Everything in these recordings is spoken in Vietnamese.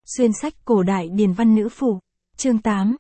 Xuyên sách cổ đại điển văn nữ phủ. Chương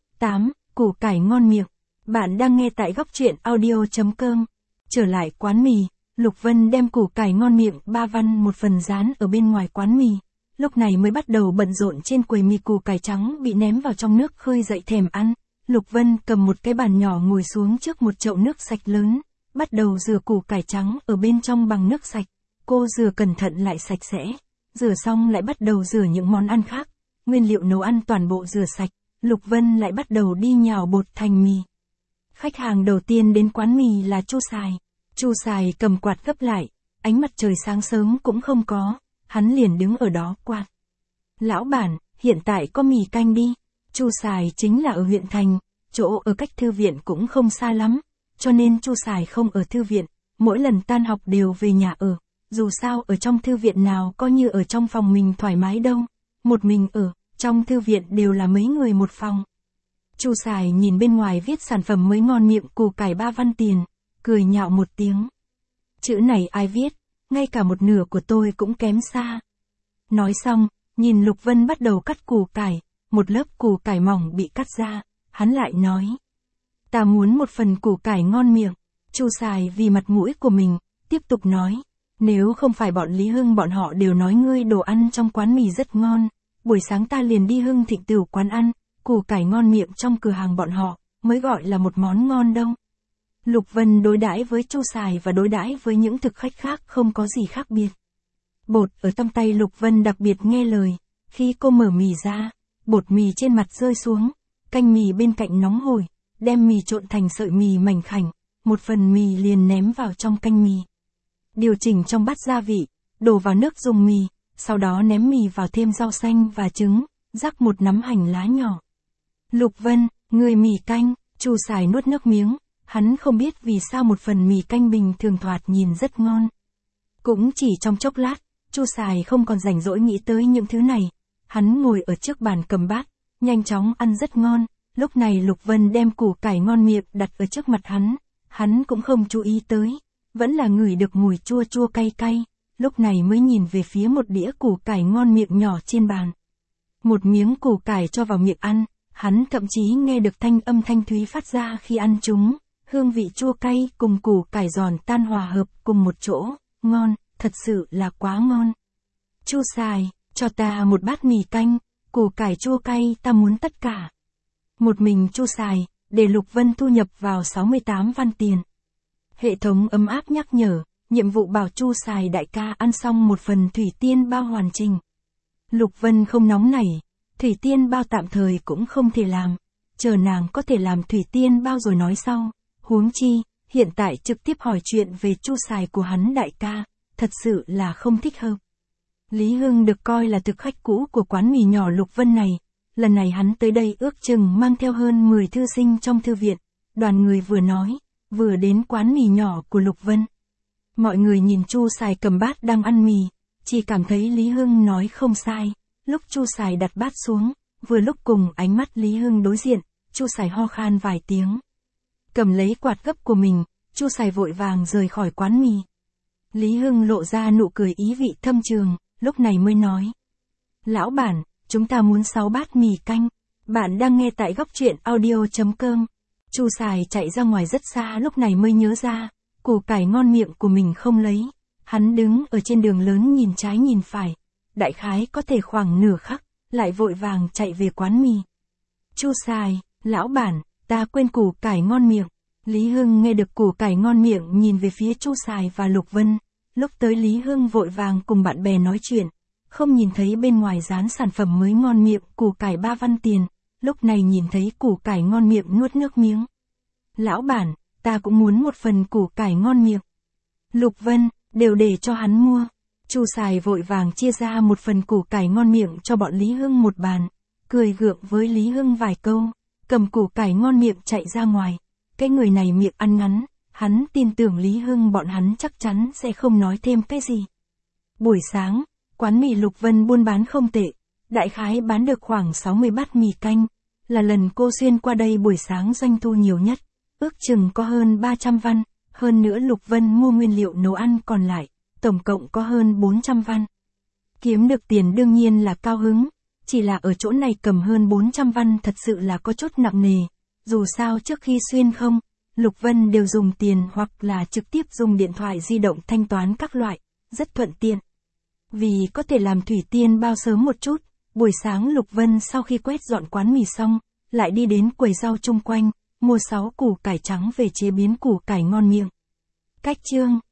8, củ cải ngon miệng. Bạn đang nghe tại góc truyện audio.com. Trở lại quán mì, Lục Vân đem củ cải ngon miệng 3 văn một phần dán ở bên ngoài quán mì. Lúc này mới bắt đầu bận rộn trên quầy mì, củ cải trắng bị ném vào trong nước khơi dậy thèm ăn. Lục Vân cầm một cái bàn nhỏ ngồi xuống trước một chậu nước sạch lớn, bắt đầu rửa củ cải trắng ở bên trong bằng nước sạch. Cô rửa cẩn thận lại sạch sẽ. Rửa xong lại bắt đầu rửa những món ăn khác. Nguyên liệu nấu ăn toàn bộ rửa sạch, Lục Vân lại bắt đầu đi nhào bột thành mì. Khách hàng đầu tiên đến quán mì là Chu Sài. Chu Sài cầm quạt gấp lại, ánh mặt trời sáng sớm cũng không có, hắn liền đứng ở đó quạt. Lão bản, hiện tại có mì canh đi. Chu Sài chính là ở huyện thành, chỗ ở cách thư viện cũng không xa lắm, cho nên Chu Sài không ở thư viện, mỗi lần tan học đều về nhà ở. Dù sao ở trong thư viện nào có như ở trong phòng mình thoải mái đâu, một mình ở, trong thư viện đều là mấy người một phòng. Chu Sài nhìn bên ngoài viết sản phẩm mới ngon miệng củ cải 3 văn tiền, cười nhạo một tiếng. Chữ này ai viết, ngay cả một nửa của tôi cũng kém xa. Nói xong, nhìn Lục Vân bắt đầu cắt củ cải, một lớp củ cải mỏng bị cắt ra, hắn lại nói. Ta muốn một phần củ cải ngon miệng. Chu Sài vì mặt mũi của mình, tiếp tục nói. Nếu không phải bọn Lý Hưng bọn họ đều nói ngươi đồ ăn trong quán mì rất ngon, buổi sáng ta liền đi Hưng Thịnh Tửu quán ăn, củ cải ngon miệng trong cửa hàng bọn họ, mới gọi là một món ngon đâu. Lục Vân đối đãi với Chu Sài và đối đãi với những thực khách khác không có gì khác biệt. Bột ở trong tay Lục Vân đặc biệt nghe lời, khi cô mở mì ra, bột mì trên mặt rơi xuống, canh mì bên cạnh nóng hổi, đem mì trộn thành sợi mì mảnh khảnh, một phần mì liền ném vào trong canh mì. Điều chỉnh trong bát gia vị, đổ vào nước dùng mì, sau đó ném mì vào thêm rau xanh và trứng, rắc một nắm hành lá nhỏ. Lục Vân, người mì canh, Chu Sài nuốt nước miếng, hắn không biết vì sao một phần mì canh bình thường thoạt nhìn rất ngon. Cũng chỉ trong chốc lát, Chu Sài không còn rảnh rỗi nghĩ tới những thứ này, hắn ngồi ở trước bàn cầm bát, nhanh chóng ăn rất ngon. Lúc này Lục Vân đem củ cải ngon miệng đặt ở trước mặt hắn cũng không chú ý tới. Vẫn là ngửi được mùi chua chua cay cay, lúc này mới nhìn về phía một đĩa củ cải ngon miệng nhỏ trên bàn. Một miếng củ cải cho vào miệng ăn, hắn thậm chí nghe được thanh âm thanh thúy phát ra khi ăn chúng, hương vị chua cay cùng củ cải giòn tan hòa hợp cùng một chỗ, ngon, thật sự là quá ngon. Chu Sài, cho ta một bát mì canh, củ cải chua cay ta muốn tất cả. Một mình Chu Sài, để Lục Vân thu nhập vào 68 văn tiền. Hệ thống ấm áp nhắc nhở, nhiệm vụ bảo Chu Sài đại ca ăn xong một phần thủy tiên bao hoàn chỉnh. Lục Vân không nóng nảy, thủy tiên bao tạm thời cũng không thể làm, chờ nàng có thể làm thủy tiên bao rồi nói sau, huống chi, hiện tại trực tiếp hỏi chuyện về Chu Sài của hắn đại ca, thật sự là không thích hợp. Lý Hưng được coi là thực khách cũ của quán mì nhỏ Lục Vân này, lần này hắn tới đây ước chừng mang theo hơn 10 thư sinh trong thư viện, đoàn người vừa nói, vừa đến quán mì nhỏ của Lục Vân. Mọi người nhìn Chu Sài cầm bát đang ăn mì, chỉ cảm thấy Lý Hưng nói không sai. Lúc Chu Sài đặt bát xuống, vừa lúc cùng ánh mắt Lý Hưng đối diện, Chu Sài ho khan vài tiếng. Cầm lấy quạt gấp của mình, Chu Sài vội vàng rời khỏi quán mì. Lý Hưng lộ ra nụ cười ý vị thâm trường, lúc này mới nói. Lão bản, chúng ta muốn 6 bát mì canh. Bạn đang nghe tại góc truyện audio.com. Chu Sài chạy ra ngoài rất xa lúc này mới nhớ ra, củ cải ngon miệng của mình không lấy. Hắn đứng ở trên đường lớn nhìn trái nhìn phải, đại khái có thể khoảng nửa khắc, lại vội vàng chạy về quán mì. Chu Sài, lão bản, ta quên củ cải ngon miệng. Lý Hưng nghe được củ cải ngon miệng nhìn về phía Chu Sài và Lục Vân. Lúc tới Lý Hưng vội vàng cùng bạn bè nói chuyện, không nhìn thấy bên ngoài dán sản phẩm mới ngon miệng củ cải 3 văn tiền. Lúc này nhìn thấy củ cải ngon miệng nuốt nước miếng. Lão bản, ta cũng muốn một phần củ cải ngon miệng. Lục Vân, đều để cho hắn mua. Chu Sài vội vàng chia ra một phần củ cải ngon miệng cho bọn Lý Hưng một bàn, cười gượng với Lý Hưng vài câu, cầm củ cải ngon miệng chạy ra ngoài. Cái người này miệng ăn ngắn, hắn tin tưởng Lý Hưng bọn hắn chắc chắn sẽ không nói thêm cái gì. Buổi sáng, quán mì Lục Vân buôn bán không tệ. Đại khái bán được khoảng 60 bát mì canh, là lần cô xuyên qua đây buổi sáng doanh thu nhiều nhất, ước chừng có hơn 300 văn, hơn nữa Lục Vân mua nguyên liệu nấu ăn còn lại, tổng cộng có hơn 400 văn. Kiếm được tiền đương nhiên là cao hứng, chỉ là ở chỗ này cầm hơn 400 văn thật sự là có chút nặng nề. Dù sao trước khi xuyên không, Lục Vân đều dùng tiền hoặc là trực tiếp dùng điện thoại di động thanh toán các loại, rất thuận tiện. Vì có thể làm thủy tiên bao sớm một chút, buổi sáng Lục Vân sau khi quét dọn quán mì xong, lại đi đến quầy rau chung quanh, mua 6 củ cải trắng về chế biến củ cải ngon miệng. Cách chương